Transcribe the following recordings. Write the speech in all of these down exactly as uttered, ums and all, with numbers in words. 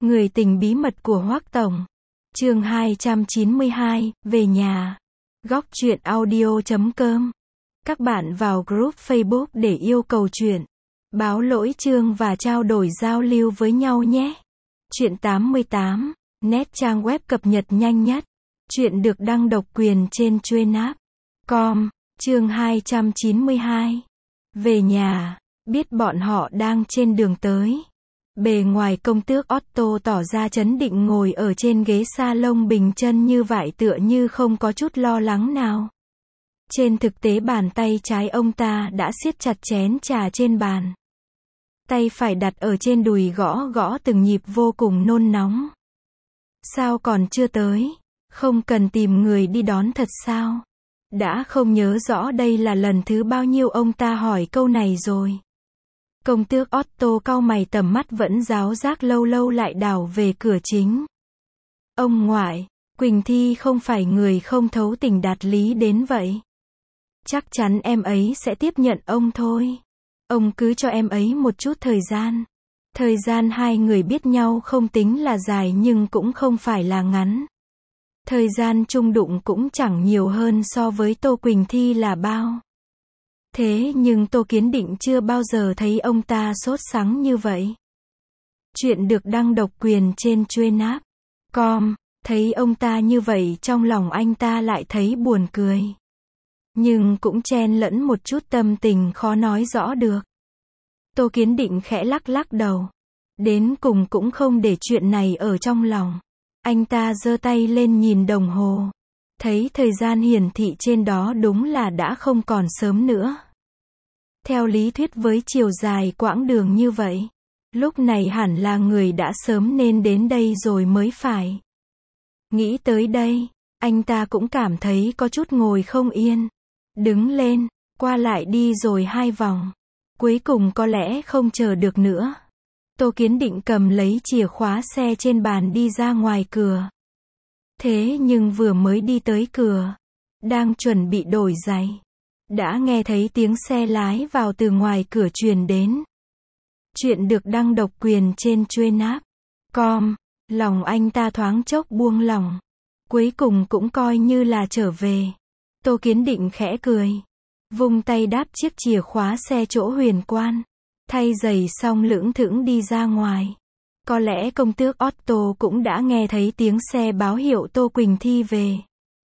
Người tình bí mật của Hoắc Tổng. Chương hai trăm chín mươi hai, về nhà. Góc truyện audio chấm com. Các bạn vào group Facebook để yêu cầu truyện, báo lỗi chương và trao đổi giao lưu với nhau nhé. Truyện tám mươi tám, net trang web cập nhật nhanh nhất. Truyện được đăng độc quyền trên Truenapp chấm com. Chương hai trăm chín mươi hai. Về nhà. Biết bọn họ đang trên đường tới. Bề ngoài công tước Otto tỏ ra trấn định ngồi ở trên ghế salon bình chân như vải tựa như không có chút lo lắng nào. Trên thực tế bàn tay trái ông ta đã siết chặt chén trà trên bàn. Tay phải đặt ở trên đùi gõ gõ từng nhịp vô cùng nôn nóng. Sao còn chưa tới? Không cần tìm người đi đón thật sao? Đã không nhớ rõ đây là lần thứ bao nhiêu ông ta hỏi câu này rồi. Công tước Otto cau mày, tầm mắt vẫn ráo rác, lâu lâu lại đảo về cửa chính. Ông ngoại, Quỳnh Thi không phải người không thấu tình đạt lý đến vậy. Chắc chắn em ấy sẽ tiếp nhận ông thôi. Ông cứ cho em ấy một chút thời gian. Thời gian hai người biết nhau không tính là dài nhưng cũng không phải là ngắn. Thời gian chung đụng cũng chẳng nhiều hơn so với Tô Quỳnh Thi là bao. Thế nhưng Tô Kiến Định chưa bao giờ thấy ông ta sốt sắng như vậy. Chuyện được đăng độc quyền trên Truenapp chấm com. Thấy ông ta như vậy trong lòng anh ta lại thấy buồn cười. Nhưng cũng chen lẫn một chút tâm tình khó nói rõ được. Tô Kiến Định khẽ lắc lắc đầu. Đến cùng cũng không để chuyện này ở trong lòng. Anh ta giơ tay lên nhìn đồng hồ. Thấy thời gian hiển thị trên đó đúng là đã không còn sớm nữa. Theo lý thuyết với chiều dài quãng đường như vậy, lúc này hẳn là người đã sớm nên đến đây rồi mới phải. Nghĩ tới đây, anh ta cũng cảm thấy có chút ngồi không yên. Đứng lên, qua lại đi rồi hai vòng. Cuối cùng có lẽ không chờ được nữa. Tô Kiến Định cầm lấy chìa khóa xe trên bàn đi ra ngoài cửa. Thế nhưng vừa mới đi tới cửa, đang chuẩn bị đổi giày, đã nghe thấy tiếng xe lái vào từ ngoài cửa truyền đến. Chuyện được đăng độc quyền trên Truenapp chấm com. Lòng anh ta thoáng chốc buông lỏng. Cuối cùng cũng coi như là trở về. Tô Kiến Định khẽ cười, vung tay đáp chiếc chìa khóa xe chỗ huyền quan, thay giày xong lững thững đi ra ngoài. Có lẽ công tước Otto cũng đã nghe thấy tiếng xe báo hiệu Tô Quỳnh Thi về.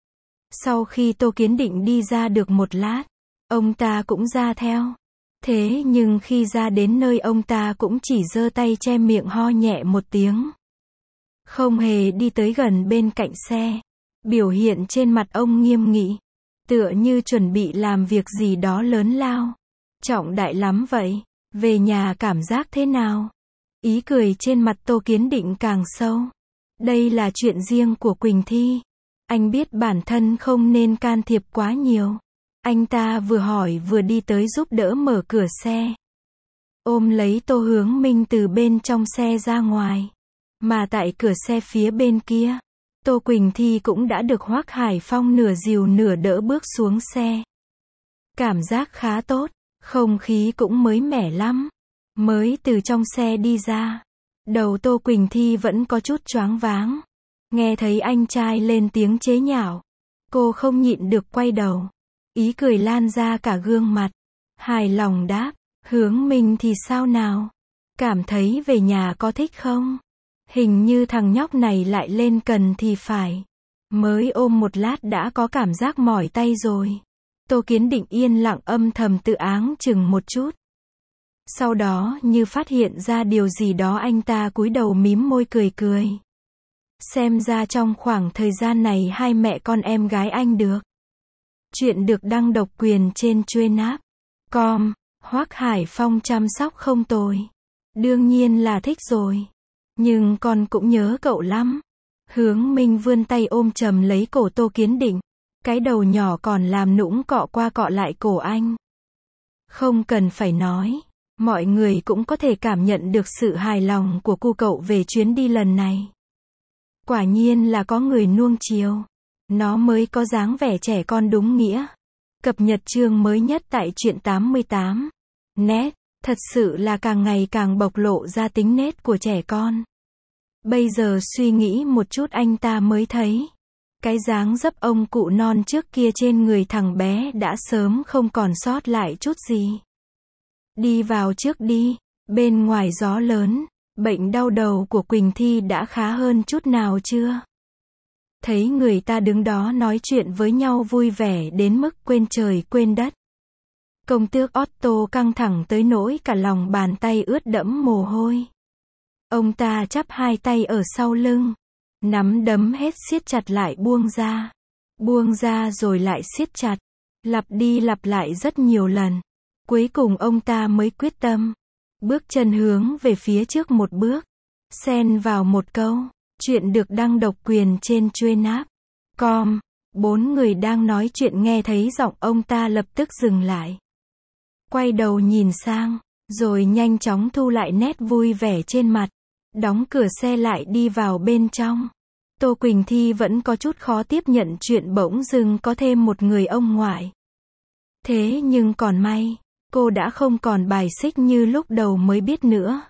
Sau khi Tô Kiến Định đi ra được một lát, ông ta cũng ra theo. Thế nhưng khi ra đến nơi ông ta cũng chỉ giơ tay che miệng ho nhẹ một tiếng. Không hề đi tới gần bên cạnh xe. Biểu hiện trên mặt ông nghiêm nghị. Tựa như chuẩn bị làm việc gì đó lớn lao. Trọng đại lắm vậy. Về nhà cảm giác thế nào? Ý cười trên mặt Tô Kiến Định càng sâu. Đây là chuyện riêng của Quỳnh Thi. Anh biết bản thân không nên can thiệp quá nhiều. Anh ta vừa hỏi vừa đi tới giúp đỡ mở cửa xe. Ôm lấy Tô Hướng Minh từ bên trong xe ra ngoài. Mà tại cửa xe phía bên kia, Tô Quỳnh Thi cũng đã được Hoắc Hải Phong nửa dìu nửa đỡ bước xuống xe. Cảm giác khá tốt, không khí cũng mới mẻ lắm. Mới từ trong xe đi ra, đầu Tô Quỳnh Thi vẫn có chút choáng váng. Nghe thấy anh trai lên tiếng chế nhạo, cô không nhịn được quay đầu. Ý cười lan ra cả gương mặt. Hài lòng đáp, Hướng Minh thì sao nào? Cảm thấy về nhà có thích không? Hình như thằng nhóc này lại lên cần thì phải. Mới ôm một lát đã có cảm giác mỏi tay rồi. Tô Kiến Định yên lặng âm thầm tự áng chừng một chút. Sau đó như phát hiện ra điều gì đó anh ta cúi đầu mím môi cười cười. Xem ra trong khoảng thời gian này hai mẹ con em gái anh được. Chuyện được đăng độc quyền trên Truenapp chấm com. Hoắc Hải Phong chăm sóc không tồi. Đương nhiên là thích rồi. Nhưng con cũng nhớ cậu lắm. Hướng Minh vươn tay ôm chầm lấy cổ Tô Kiến Định. Cái đầu nhỏ còn làm nũng cọ qua cọ lại cổ anh. Không cần phải nói. Mọi người cũng có thể cảm nhận được sự hài lòng của cu cậu về chuyến đi lần này. Quả nhiên là có người nuông chiều. Nó mới có dáng vẻ trẻ con đúng nghĩa. Cập nhật chương mới nhất tại truyện tám mươi tám. Net, thật sự là càng ngày càng bộc lộ ra tính nết của trẻ con. Bây giờ suy nghĩ một chút anh ta mới thấy. Cái dáng dấp ông cụ non trước kia trên người thằng bé đã sớm không còn sót lại chút gì. Đi vào trước đi, bên ngoài gió lớn, bệnh đau đầu của Quỳnh Thi đã khá hơn chút nào chưa? Thấy người ta đứng đó nói chuyện với nhau vui vẻ đến mức quên trời quên đất. Công tước Otto căng thẳng tới nỗi cả lòng bàn tay ướt đẫm mồ hôi. Ông ta chắp hai tay ở sau lưng, nắm đấm hết siết chặt lại buông ra. Buông ra rồi lại siết chặt, lặp đi lặp lại rất nhiều lần. Cuối cùng ông ta mới quyết tâm, bước chân hướng về phía trước một bước, xen vào một câu, chuyện được đăng độc quyền trên chuyên app. Com, bốn người đang nói chuyện nghe thấy giọng ông ta lập tức dừng lại. Quay đầu nhìn sang, rồi nhanh chóng thu lại nét vui vẻ trên mặt, đóng cửa xe lại đi vào bên trong. Tô Quỳnh Thi vẫn có chút khó tiếp nhận chuyện bỗng dưng có thêm một người ông ngoại. Thế nhưng còn may, cô đã không còn bài xích như lúc đầu mới biết nữa.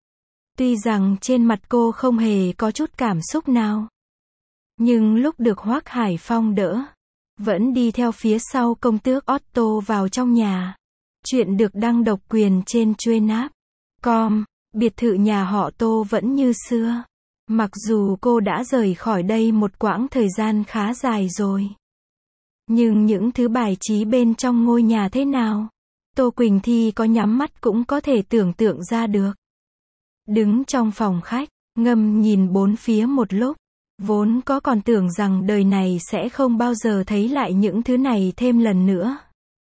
Tuy rằng trên mặt cô không hề có chút cảm xúc nào, nhưng lúc được Hoắc Hải Phong đỡ, vẫn đi theo phía sau công tước Otto vào trong nhà. Chuyện được đăng độc quyền trên chuyên app. Com, biệt thự nhà họ Tô vẫn như xưa. Mặc dù cô đã rời khỏi đây một quãng thời gian khá dài rồi, nhưng những thứ bài trí bên trong ngôi nhà thế nào, Tô Quỳnh Thi có nhắm mắt cũng có thể tưởng tượng ra được. Đứng trong phòng khách, ngâm nhìn bốn phía một lúc, vốn có còn tưởng rằng đời này sẽ không bao giờ thấy lại những thứ này thêm lần nữa.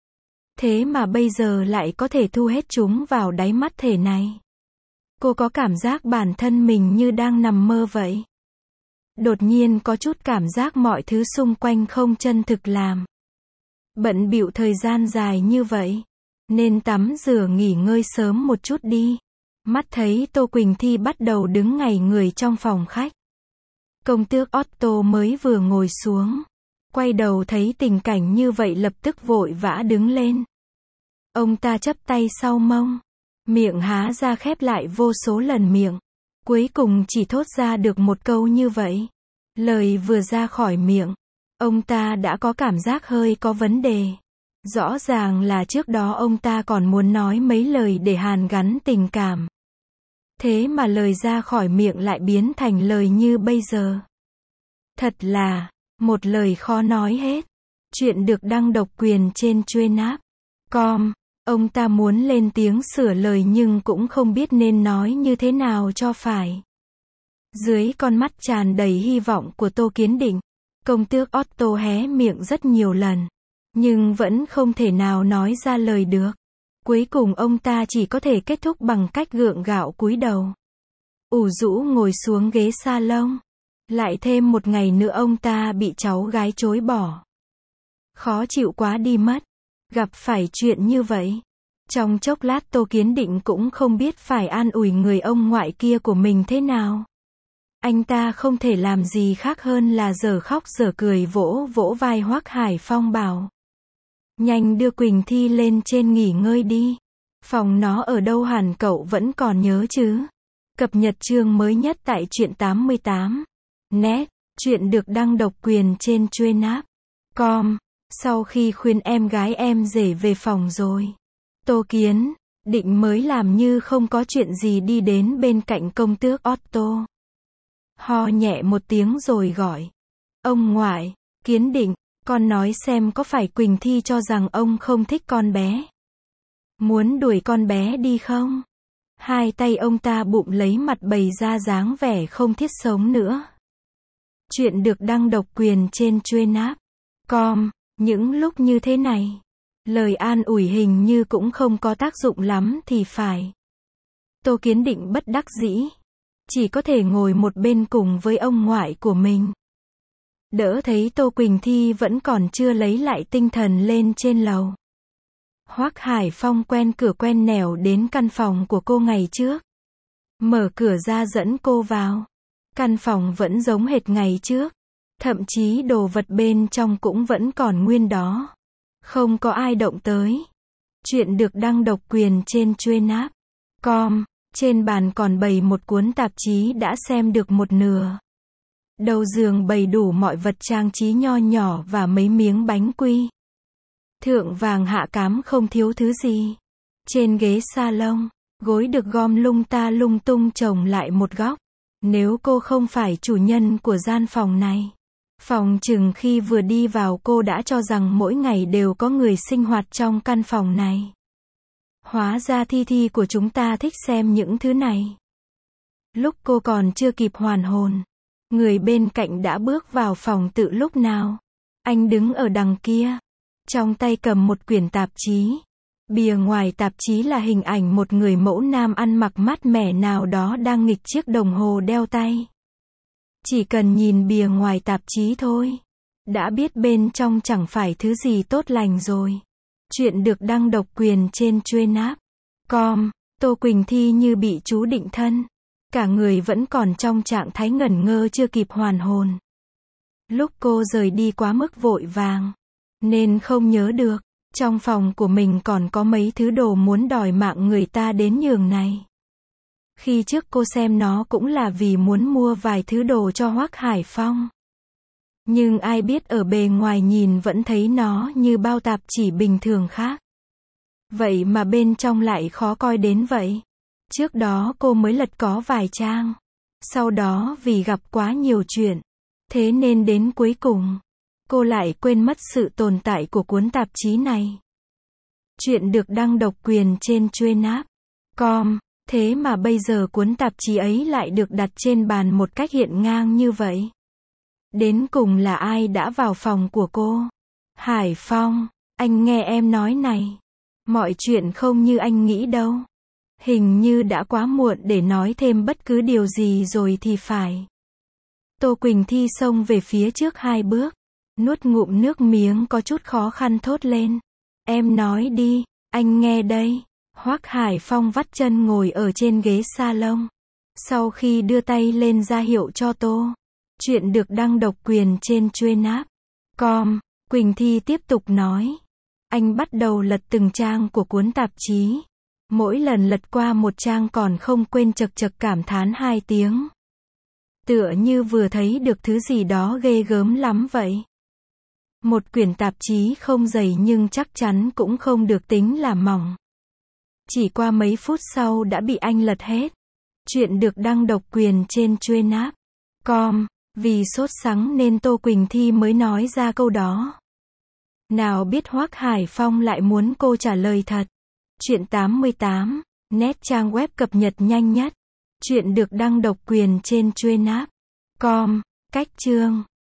Thế mà bây giờ lại có thể thu hết chúng vào đáy mắt thể này. Cô có cảm giác bản thân mình như đang nằm mơ vậy. Đột nhiên có chút cảm giác mọi thứ xung quanh không chân thực làm. Bận bịu thời gian dài như vậy, nên tắm rửa nghỉ ngơi sớm một chút đi. Mắt thấy Tô Quỳnh Thi bắt đầu đứng ngảy người trong phòng khách. Công tước Otto mới vừa ngồi xuống, quay đầu thấy tình cảnh như vậy lập tức vội vã đứng lên. Ông ta chắp tay sau mông, miệng há ra khép lại vô số lần miệng, cuối cùng chỉ thốt ra được một câu như vậy. Lời vừa ra khỏi miệng, ông ta đã có cảm giác hơi có vấn đề. Rõ ràng là trước đó ông ta còn muốn nói mấy lời để hàn gắn tình cảm. Thế mà lời ra khỏi miệng lại biến thành lời như bây giờ. Thật là, một lời khó nói hết. Chuyện được đăng độc quyền trên chuyên app. Com, ông ta muốn lên tiếng sửa lời nhưng cũng không biết nên nói như thế nào cho phải. Dưới con mắt tràn đầy hy vọng của Tô Kiến Định, công tước Otto hé miệng rất nhiều lần, nhưng vẫn không thể nào nói ra lời được. Cuối cùng ông ta chỉ có thể kết thúc bằng cách gượng gạo cúi đầu, ủ rũ ngồi xuống ghế salon. Lại thêm một ngày nữa ông ta bị cháu gái chối bỏ. Khó chịu quá đi mất. Gặp phải chuyện như vậy, trong chốc lát Tô Kiến Định cũng không biết phải an ủi người ông ngoại kia của mình thế nào. Anh ta không thể làm gì khác hơn là dở khóc dở cười vỗ vỗ vai Hoắc Hải Phong bảo: nhanh đưa Quỳnh Thi lên trên nghỉ ngơi đi. Phòng nó ở đâu hẳn cậu vẫn còn nhớ chứ? Cập nhật chương mới nhất tại truyện tám mươi tám net, chuyện được đăng độc quyền trên chuyên app. Com, sau khi khuyên em gái em rể về phòng rồi, Tô Kiến Định mới làm như không có chuyện gì đi đến bên cạnh công tước Otto. Ho nhẹ một tiếng rồi gọi: ông ngoại, Kiến Định, con nói xem có phải Quỳnh Thi cho rằng ông không thích con bé, muốn đuổi con bé đi không? Hai tay ông ta bụm lấy mặt bày ra dáng vẻ không thiết sống nữa. Chuyện được đăng độc quyền trên chuyên app. Com, những lúc như thế này, lời an ủi hình như cũng không có tác dụng lắm thì phải. Tô Kiến Định bất đắc dĩ, chỉ có thể ngồi một bên cùng với ông ngoại của mình. Đỡ thấy Tô Quỳnh Thi vẫn còn chưa lấy lại tinh thần lên trên lầu. Hoắc Hải Phong quen cửa quen nẻo đến căn phòng của cô ngày trước. Mở cửa ra dẫn cô vào. Căn phòng vẫn giống hệt ngày trước. Thậm chí đồ vật bên trong cũng vẫn còn nguyên đó. Không có ai động tới. Chuyện được đăng độc quyền trên chuyên app. Com, Trên bàn còn bày một cuốn tạp chí đã xem được một nửa. Đầu giường bày đủ mọi vật trang trí nho nhỏ và mấy miếng bánh quy. Thượng vàng hạ cám không thiếu thứ gì. Trên ghế salon, gối được gom lung ta lung tung chồng lại một góc. Nếu cô không phải chủ nhân của gian phòng này, phòng chừng khi vừa đi vào cô đã cho rằng mỗi ngày đều có người sinh hoạt trong căn phòng này. Hóa ra Thi Thi của chúng ta thích xem những thứ này. Lúc cô còn chưa kịp hoàn hồn, người bên cạnh đã bước vào phòng tự lúc nào. Anh đứng ở đằng kia, trong tay cầm một quyển tạp chí. Bìa ngoài tạp chí là hình ảnh một người mẫu nam ăn mặc mát mẻ nào đó đang nghịch chiếc đồng hồ đeo tay. Chỉ cần nhìn bìa ngoài tạp chí thôi, đã biết bên trong chẳng phải thứ gì tốt lành rồi. Chuyện được đăng độc quyền trên Truenapp chấm com. Tô Quỳnh Thi như bị chú định thân. Cả người vẫn còn trong trạng thái ngẩn ngơ chưa kịp hoàn hồn. Lúc cô rời đi quá mức vội vàng, nên không nhớ được, trong phòng của mình còn có mấy thứ đồ muốn đòi mạng người ta đến nhường này. Khi trước cô xem nó cũng là vì muốn mua vài thứ đồ cho Hoắc Hải Phong. Nhưng ai biết ở bề ngoài nhìn vẫn thấy nó như bao tạp chỉ bình thường khác. Vậy mà bên trong lại khó coi đến vậy. Trước đó cô mới lật có vài trang. Sau đó vì gặp quá nhiều chuyện, thế nên đến cuối cùng, cô lại quên mất sự tồn tại của cuốn tạp chí này. Chuyện được đăng độc quyền trên Truenapp chấm com. Thế mà bây giờ cuốn tạp chí ấy lại được đặt trên bàn một cách hiện ngang như vậy. Đến cùng là ai đã vào phòng của cô? Hải Phong, anh nghe em nói này. Mọi chuyện không như anh nghĩ đâu. Hình như đã quá muộn để nói thêm bất cứ điều gì rồi thì phải. Tô Quỳnh Thi xông về phía trước hai bước, nuốt ngụm nước miếng có chút khó khăn thốt lên. Em nói đi, anh nghe đây. Hoắc Hải Phong vắt chân ngồi ở trên ghế salon. Sau khi đưa tay lên ra hiệu cho Tô. Chuyện được đăng độc quyền trên Truenapp chấm com. Quỳnh Thi tiếp tục nói. Anh bắt đầu lật từng trang của cuốn tạp chí. Mỗi lần lật qua một trang còn không quên chật chật cảm thán hai tiếng. Tựa như vừa thấy được thứ gì đó ghê gớm lắm vậy. Một quyển tạp chí không dày nhưng chắc chắn cũng không được tính là mỏng. Chỉ qua mấy phút sau đã bị anh lật hết. Chuyện được đăng độc quyền trên Truenapp chấm com. Vì sốt sắng nên Tô Quỳnh Thi mới nói ra câu đó. Nào biết Hoắc Hải Phong lại muốn cô trả lời thật. Chuyện tám mươi tám, net trang web cập nhật nhanh nhất. Chuyện được đăng độc quyền trên Truenapp chấm com. Cách chương